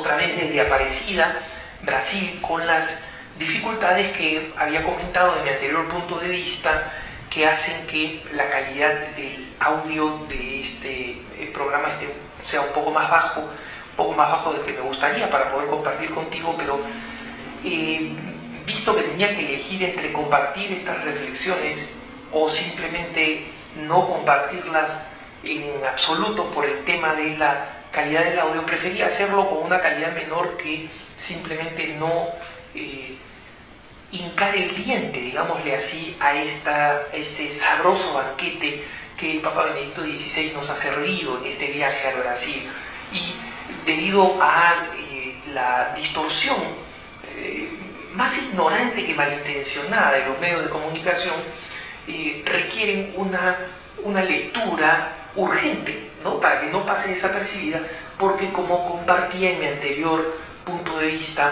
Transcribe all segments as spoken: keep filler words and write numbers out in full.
otra vez desde Aparecida, Brasil, con las dificultades que había comentado en mi anterior punto de vista, que hacen que la calidad del audio de este programa esté, sea un poco más bajo, un poco más bajo del que me gustaría para poder compartir contigo, pero eh, visto que tenía que elegir entre compartir estas reflexiones o simplemente no compartirlas en absoluto por el tema de la calidad del audio, prefería hacerlo con una calidad menor que simplemente no eh, hincar el diente, digámosle así, a, esta, a este sabroso banquete que el Papa Benedicto dieciséis nos ha servido en este viaje al Brasil. Y debido a eh, la distorsión eh, más ignorante que malintencionada de los medios de comunicación, eh, requieren una, una lectura urgente, ¿no? Para que no pase desapercibida, porque como compartía en mi anterior punto de vista,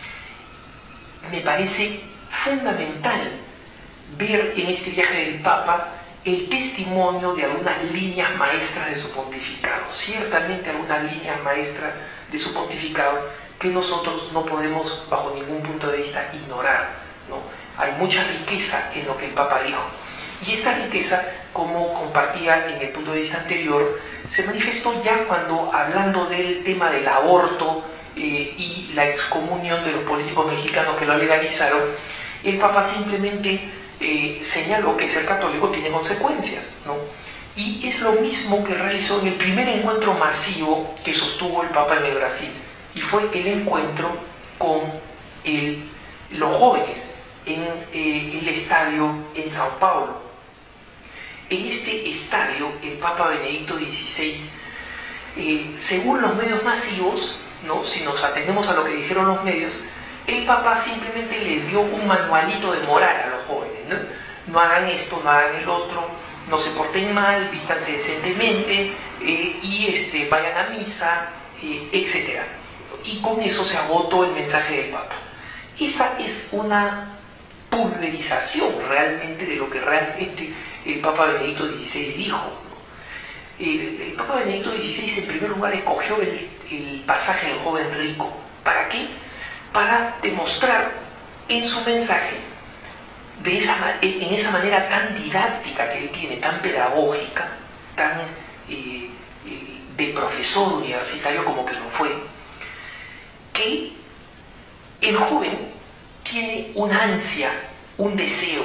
me parece fundamental ver en este viaje del Papa el testimonio de algunas líneas maestras de su pontificado, ciertamente algunas líneas maestras de su pontificado que nosotros no podemos bajo ningún punto de vista ignorar, ¿no? Hay mucha riqueza en lo que el Papa dijo, y esta riqueza, como compartía en el punto de vista anterior, se manifestó ya cuando, hablando del tema del aborto eh, y la excomunión de los políticos mexicanos que lo legalizaron, el Papa simplemente eh, señaló que ser católico tiene consecuencias, ¿no? Y es lo mismo que realizó en el primer encuentro masivo que sostuvo el Papa en el Brasil, y fue el encuentro con el, los jóvenes en eh, el estadio en Sao Paulo. En este estadio, el Papa Benedicto dieciséis, eh, según los medios masivos, ¿no? Si nos atenemos a lo que dijeron los medios, el Papa simplemente les dio un manualito de moral a los jóvenes, ¿no? No hagan esto, no hagan el otro, no se porten mal, vístanse decentemente, eh, y este, vayan a misa, eh, etcétera. Y con eso se agotó el mensaje del Papa. Esa es una pulverización realmente de lo que realmente el Papa Benedicto dieciséis dijo, ¿no? El, el Papa Benedicto dieciséis en primer lugar escogió el, el pasaje del joven rico. ¿Para qué? Para demostrar en su mensaje, de esa, en esa manera tan didáctica que él tiene, tan pedagógica, tan eh, eh, de profesor universitario como que lo fue, que el joven tiene una ansia, un deseo,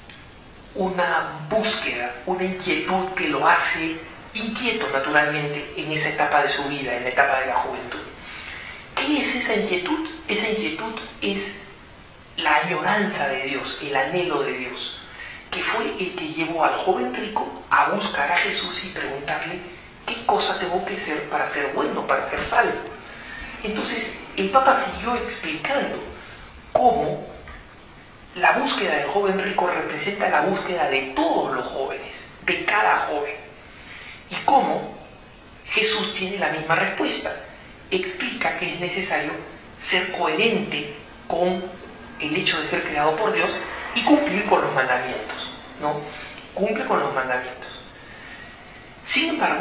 una búsqueda, una inquietud que lo hace inquieto naturalmente en esa etapa de su vida, en la etapa de la juventud. ¿Qué es esa inquietud? Esa inquietud es la añoranza de Dios, el anhelo de Dios, que fue el que llevó al joven rico a buscar a Jesús y preguntarle qué cosa tengo que ser para ser bueno, para ser salvo. Entonces el Papa siguió explicando cómo la búsqueda del joven rico representa la búsqueda de todos los jóvenes, de cada joven, y cómo Jesús tiene la misma respuesta. Explica que es necesario ser coherente con el hecho de ser creado por Dios y cumplir con los mandamientos, ¿no? Cumple con los mandamientos. Sin embargo,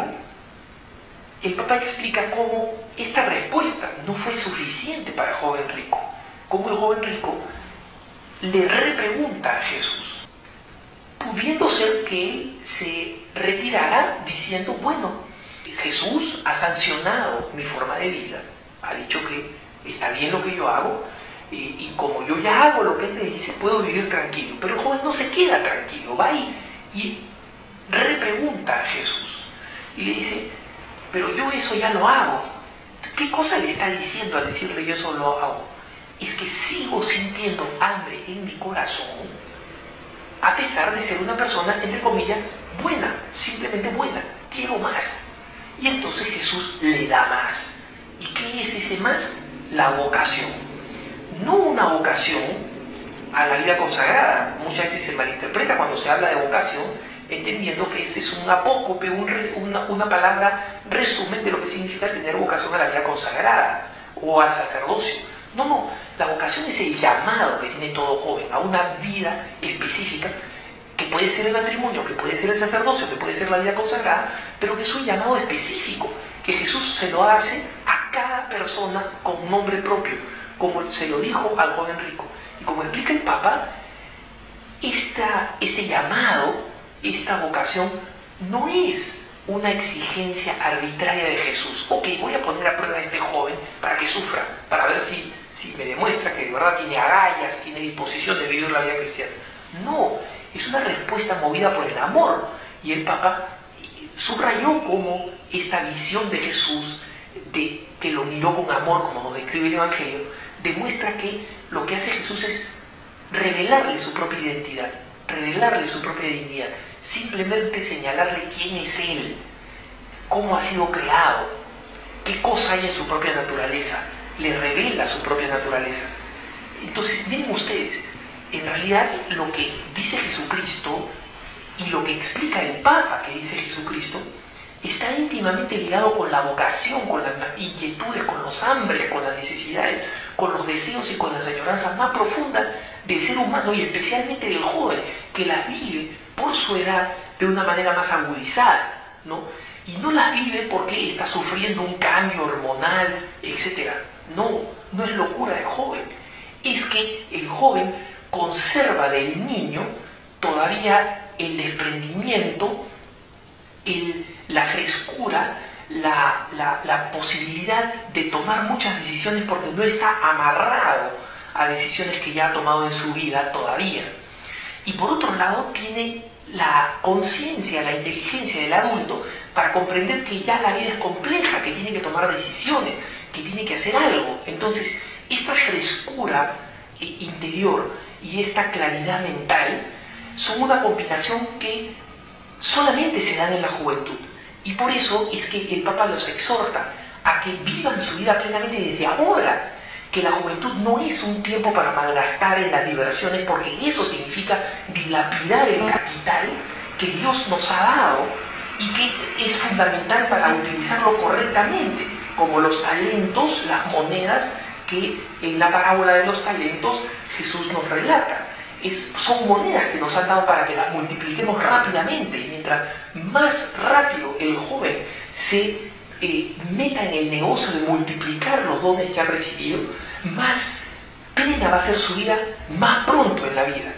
el Papa explica cómo esta respuesta no fue suficiente para el joven rico, cómo el joven rico le repregunta a Jesús, pudiendo ser que él se retirara diciendo, bueno, Jesús ha sancionado mi forma de vida, ha dicho que está bien lo que yo hago, y, y como yo ya hago lo que él me dice, puedo vivir tranquilo. Pero el joven no se queda tranquilo, va y, y repregunta a Jesús y le dice, pero yo eso ya lo hago. ¿Qué cosa le está diciendo al decirle yo eso lo hago? Es que sigo sintiendo hambre en mi corazón, a pesar de ser una persona, entre comillas, buena, simplemente buena, quiero más. Y entonces Jesús le da más. ¿Y qué es ese más? La vocación. No una vocación a la vida consagrada. Muchas veces se malinterpreta cuando se habla de vocación, entendiendo que este es un apócope, un re, una, una palabra resumen de lo que significa tener vocación a la vida consagrada o al sacerdocio. No, no, la vocación es el llamado que tiene todo joven a una vida específica, que puede ser el matrimonio, que puede ser el sacerdocio, que puede ser la vida consagrada, pero que es un llamado específico, que Jesús se lo hace a cada persona con nombre propio, como se lo dijo al joven rico. Y como explica el Papa, esta, este llamado, esta vocación, no es una exigencia arbitraria de Jesús. Ok, voy a poner a prueba a este joven para que sufra, para ver si, si me demuestra que de verdad tiene agallas, tiene disposición de vivir la vida cristiana. No, es una respuesta movida por el amor. Y el Papa subrayó como esta visión de Jesús, de, que lo miró con amor, como nos describe el Evangelio, demuestra que lo que hace Jesús es revelarle su propia identidad, revelarle su propia dignidad, simplemente señalarle quién es Él, cómo ha sido creado, qué cosa hay en su propia naturaleza, le revela su propia naturaleza. Entonces, miren ustedes, en realidad lo que dice Jesucristo y lo que explica el Papa que dice Jesucristo está íntimamente ligado con la vocación, con las inquietudes, con los hambres, con las necesidades, con los deseos y con las añoranzas más profundas del ser humano y especialmente del joven, que las vive por su edad de una manera más agudizada, ¿no? Y no las vive porque está sufriendo un cambio hormonal, etcétera. No, no es locura del joven. Es que el joven conserva del niño todavía el desprendimiento, el, la frescura, la, la, la posibilidad de tomar muchas decisiones porque no está amarrado a decisiones que ya ha tomado en su vida todavía. Y por otro lado tiene la conciencia, la inteligencia del adulto para comprender que ya la vida es compleja, que tiene que tomar decisiones, que tiene que hacer algo. Entonces, esta frescura eh, interior y esta claridad mental son una combinación que solamente se dan en la juventud. Y por eso es que el Papa los exhorta a que vivan su vida plenamente desde ahora, que la juventud no es un tiempo para malgastar en las diversiones, porque eso significa dilapidar el capital que Dios nos ha dado y que es fundamental para utilizarlo correctamente, como los talentos, las monedas que en la parábola de los talentos Jesús nos relata. Es, son monedas que nos han dado para que las multipliquemos rápidamente, y mientras más rápido el joven se eh, meta en el negocio de multiplicar los dones que ha recibido, más plena va a ser su vida más pronto en la vida.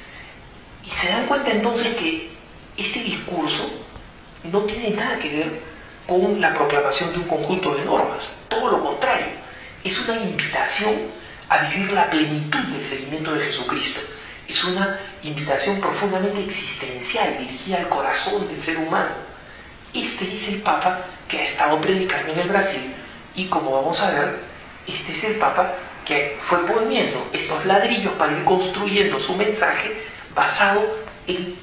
Y se dan cuenta entonces que este discurso no tiene nada que ver con la proclamación de un conjunto de normas, todo lo contrario, es una invitación a vivir la plenitud del seguimiento de Jesucristo. Es una invitación profundamente existencial, dirigida al corazón del ser humano. Este es el Papa que ha estado predicando en el Brasil y, como vamos a ver, este es el Papa que fue poniendo estos ladrillos para ir construyendo su mensaje basado en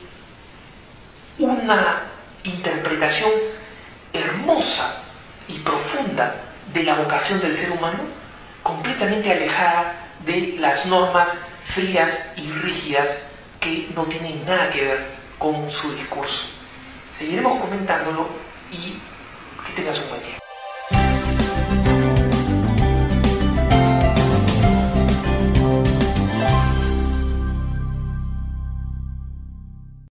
una interpretación hermosa y profunda de la vocación del ser humano, completamente alejada de las normas frías y rígidas que no tienen nada que ver con su discurso. Seguiremos comentándolo y que tengas un buen día.